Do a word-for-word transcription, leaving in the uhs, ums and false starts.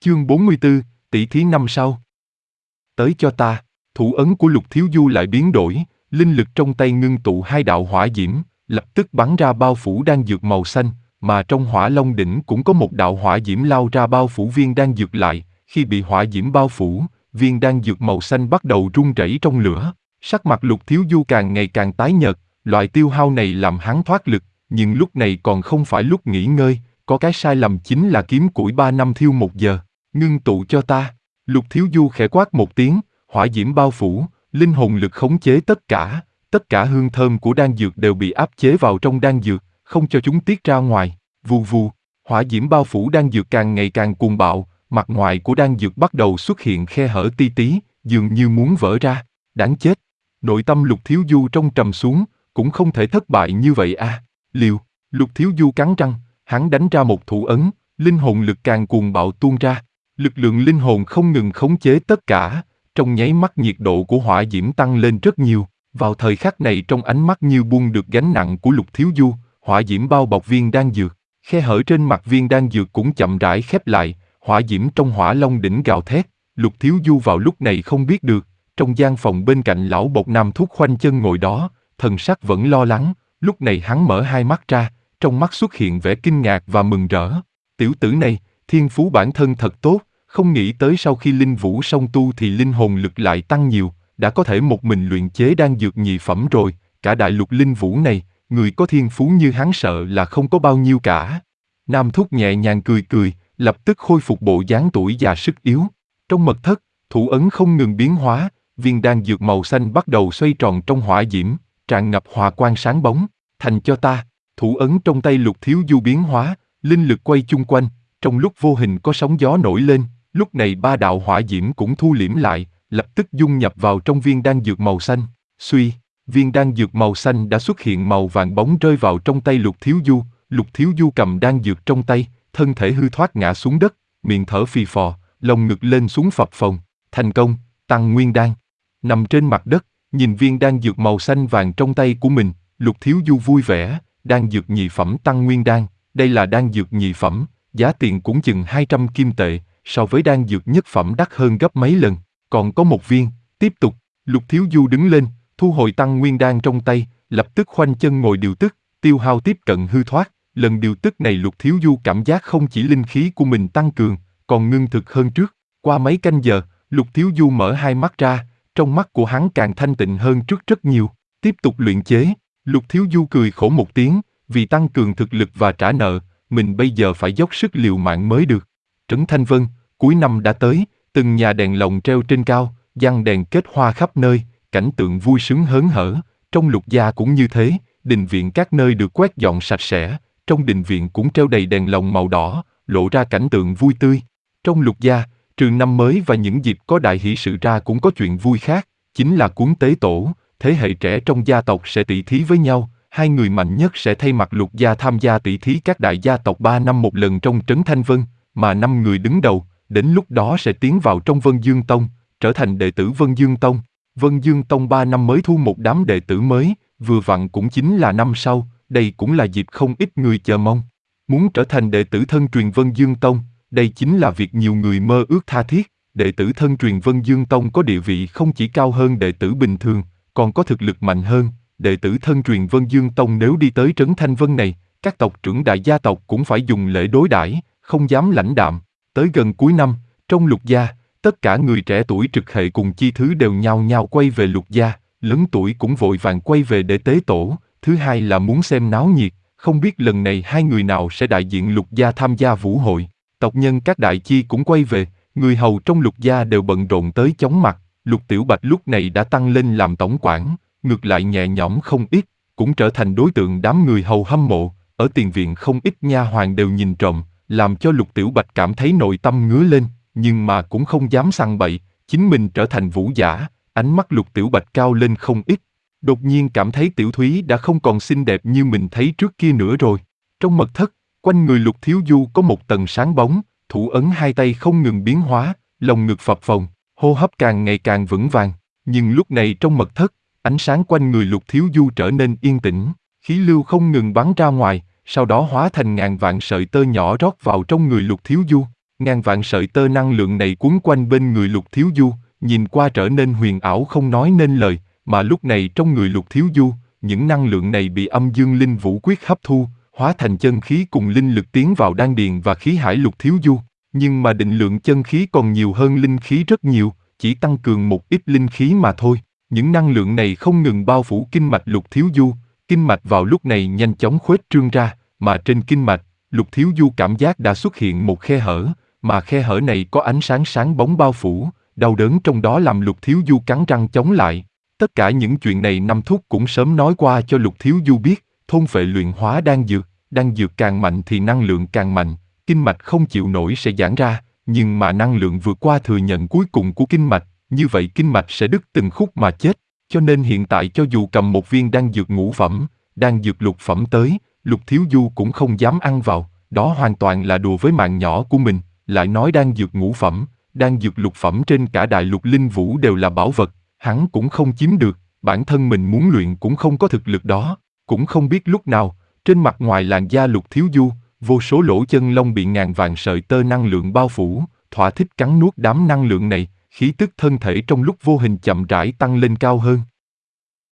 Chương bốn mươi tư, tỷ thí năm sau. Tới cho ta, thủ ấn của Lục Thiếu Du lại biến đổi, linh lực trong tay ngưng tụ hai đạo hỏa diễm, lập tức bắn ra bao phủ đan dược màu xanh, mà trong Hỏa Long đỉnh cũng có một đạo hỏa diễm lao ra bao phủ viên đan dược lại, khi bị hỏa diễm bao phủ, viên đan dược màu xanh bắt đầu rung rẩy trong lửa. Sắc mặt Lục Thiếu Du càng ngày càng tái nhợt, loại tiêu hao này làm hắn thoát lực, nhưng lúc này còn không phải lúc nghỉ ngơi, có cái sai lầm chính là kiếm củi ba năm thiêu một giờ. Ngưng tụ cho ta. Lục Thiếu Du khẽ quát một tiếng, hỏa diễm bao phủ, linh hồn lực khống chế tất cả, tất cả hương thơm của đan dược đều bị áp chế vào trong đan dược, không cho chúng tiết ra ngoài. Vù vù, hỏa diễm bao phủ đan dược càng ngày càng cuồng bạo, mặt ngoài của đan dược bắt đầu xuất hiện khe hở ti tí, dường như muốn vỡ ra. Đáng chết. Nội tâm Lục Thiếu Du trong trầm xuống, cũng không thể thất bại như vậy à. Liều. Lục Thiếu Du cắn răng, hắn đánh ra một thủ ấn, linh hồn lực càng cuồng bạo tuôn ra. Lực lượng linh hồn không ngừng khống chế tất cả, trong nháy mắt nhiệt độ của hỏa diễm tăng lên rất nhiều. Vào thời khắc này trong ánh mắt như buông được gánh nặng của Lục Thiếu Du, hỏa diễm bao bọc viên đan dược, khe hở trên mặt viên đan dược cũng chậm rãi khép lại, hỏa diễm trong Hỏa Long đỉnh gào thét. Lục Thiếu Du vào lúc này không biết được, trong gian phòng bên cạnh lão bộc nam thuốc khoanh chân ngồi đó, thần sắc vẫn lo lắng. Lúc này hắn mở hai mắt ra, trong mắt xuất hiện vẻ kinh ngạc và mừng rỡ. Tiểu tử này, thiên phú bản thân thật tốt. Không nghĩ tới sau khi linh vũ song tu thì linh hồn lực lại tăng nhiều, đã có thể một mình luyện chế đan dược nhị phẩm rồi, cả đại lục linh vũ này, người có thiên phú như hắn sợ là không có bao nhiêu cả. Nam Thúc nhẹ nhàng cười cười, lập tức khôi phục bộ dáng tuổi già sức yếu. Trong mật thất, thủ ấn không ngừng biến hóa, viên đan dược màu xanh bắt đầu xoay tròn trong hỏa diễm, tràn ngập hòa quang sáng bóng. Thành cho ta, thủ ấn trong tay Lục Thiếu Du biến hóa, linh lực quay chung quanh, trong lúc vô hình có sóng gió nổi lên. Lúc này ba đạo hỏa diễm cũng thu liễm lại, lập tức dung nhập vào trong viên đan dược màu xanh. Suy, viên đan dược màu xanh đã xuất hiện màu vàng bóng rơi vào trong tay Lục Thiếu Du. Lục Thiếu Du cầm đan dược trong tay, thân thể hư thoát ngã xuống đất, miệng thở phì phò, lồng ngực lên xuống phập phồng. Thành công, tăng nguyên đan. Nằm trên mặt đất, nhìn viên đan dược màu xanh vàng trong tay của mình, Lục Thiếu Du vui vẻ. Đan dược nhị phẩm tăng nguyên đan, đây là đan dược nhị phẩm, giá tiền cũng chừng hai trăm kim tệ. So với đan dược nhất phẩm đắt hơn gấp mấy lần, còn có một viên. Tiếp tục, Lục Thiếu Du đứng lên, thu hồi tăng nguyên đan trong tay, lập tức khoanh chân ngồi điều tức, tiêu hao tiếp cận hư thoát. Lần điều tức này Lục Thiếu Du cảm giác không chỉ linh khí của mình tăng cường, còn ngưng thực hơn trước. Qua mấy canh giờ, Lục Thiếu Du mở hai mắt ra, trong mắt của hắn càng thanh tịnh hơn trước rất nhiều. Tiếp tục luyện chế, Lục Thiếu Du cười khổ một tiếng, vì tăng cường thực lực và trả nợ, mình bây giờ phải dốc sức liều mạng mới được. Trấn Thanh Vân, cuối năm đã tới, từng nhà đèn lồng treo trên cao, giăng đèn kết hoa khắp nơi, cảnh tượng vui sướng hớn hở. Trong Lục gia cũng như thế, đình viện các nơi được quét dọn sạch sẽ, trong đình viện cũng treo đầy đèn lồng màu đỏ, lộ ra cảnh tượng vui tươi. Trong Lục gia, trừ năm mới và những dịp có đại hỷ sự ra cũng có chuyện vui khác, chính là cúng tế tổ, thế hệ trẻ trong gia tộc sẽ tỷ thí với nhau, hai người mạnh nhất sẽ thay mặt Lục gia tham gia tỷ thí các đại gia tộc ba năm một lần trong Trấn Thanh Vân, mà năm người đứng đầu, đến lúc đó sẽ tiến vào trong Vân Dương Tông, trở thành đệ tử Vân Dương Tông. Vân Dương Tông ba năm mới thu một đám đệ tử mới, vừa vặn cũng chính là năm sau, đây cũng là dịp không ít người chờ mong. Muốn trở thành đệ tử thân truyền Vân Dương Tông, đây chính là việc nhiều người mơ ước tha thiết. Đệ tử thân truyền Vân Dương Tông có địa vị không chỉ cao hơn đệ tử bình thường, còn có thực lực mạnh hơn. Đệ tử thân truyền Vân Dương Tông nếu đi tới Trấn Thanh Vân này, các tộc trưởng đại gia tộc cũng phải dùng lễ đối đãi, không dám lãnh đạm. Tới gần cuối năm, trong Lục gia, tất cả người trẻ tuổi trực hệ cùng chi thứ đều nhao nhao quay về Lục gia, lớn tuổi cũng vội vàng quay về để tế tổ. Thứ hai là muốn xem náo nhiệt, không biết lần này hai người nào sẽ đại diện Lục gia tham gia vũ hội. Tộc nhân các đại chi cũng quay về, người hầu trong Lục gia đều bận rộn tới chóng mặt. Lục Tiểu Bạch lúc này đã tăng lên làm tổng quản, ngược lại nhẹ nhõm không ít, cũng trở thành đối tượng đám người hầu hâm mộ. Ở tiền viện không ít nha hoàn đều nhìn trộm, làm cho Lục Tiểu Bạch cảm thấy nội tâm ngứa lên, nhưng mà cũng không dám sằng bậy, chính mình trở thành vũ giả, ánh mắt Lục Tiểu Bạch cao lên không ít. Đột nhiên cảm thấy Tiểu Thúy đã không còn xinh đẹp như mình thấy trước kia nữa rồi. Trong mật thất, quanh người Lục Thiếu Du có một tầng sáng bóng, thủ ấn hai tay không ngừng biến hóa, lồng ngực phập phồng, hô hấp càng ngày càng vững vàng. Nhưng lúc này trong mật thất, ánh sáng quanh người Lục Thiếu Du trở nên yên tĩnh, khí lưu không ngừng bắn ra ngoài, sau đó hóa thành ngàn vạn sợi tơ nhỏ rót vào trong người Lục Thiếu Du. Ngàn vạn sợi tơ năng lượng này quấn quanh bên người Lục Thiếu Du, nhìn qua trở nên huyền ảo không nói nên lời, mà lúc này trong người Lục Thiếu Du, những năng lượng này bị âm dương linh vũ quyết hấp thu, hóa thành chân khí cùng linh lực tiến vào đan điền và khí hải Lục Thiếu Du. Nhưng mà định lượng chân khí còn nhiều hơn linh khí rất nhiều, chỉ tăng cường một ít linh khí mà thôi. Những năng lượng này không ngừng bao phủ kinh mạch Lục Thiếu Du, kinh mạch vào lúc này nhanh chóng khuếch trương ra, mà trên kinh mạch, Lục Thiếu Du cảm giác đã xuất hiện một khe hở, mà khe hở này có ánh sáng sáng bóng bao phủ, đau đớn trong đó làm Lục Thiếu Du cắn răng chống lại. Tất cả những chuyện này Năm Thúc cũng sớm nói qua cho Lục Thiếu Du biết, thôn phệ luyện hóa đan dược, đan dược càng mạnh thì năng lượng càng mạnh, kinh mạch không chịu nổi sẽ giãn ra, nhưng mà năng lượng vượt qua thừa nhận cuối cùng của kinh mạch, như vậy kinh mạch sẽ đứt từng khúc mà chết. Cho nên hiện tại cho dù cầm một viên đan dược ngũ phẩm, đan dược lục phẩm tới, Lục Thiếu Du cũng không dám ăn vào, đó hoàn toàn là đùa với mạng nhỏ của mình, lại nói đan dược ngũ phẩm, đan dược lục phẩm trên cả đại lục linh vũ đều là bảo vật, hắn cũng không chiếm được, bản thân mình muốn luyện cũng không có thực lực đó, cũng không biết lúc nào, trên mặt ngoài làn da Lục Thiếu Du, vô số lỗ chân lông bị ngàn vạn sợi tơ năng lượng bao phủ, thỏa thích cắn nuốt đám năng lượng này, khí tức thân thể trong lúc vô hình chậm rãi tăng lên cao hơn.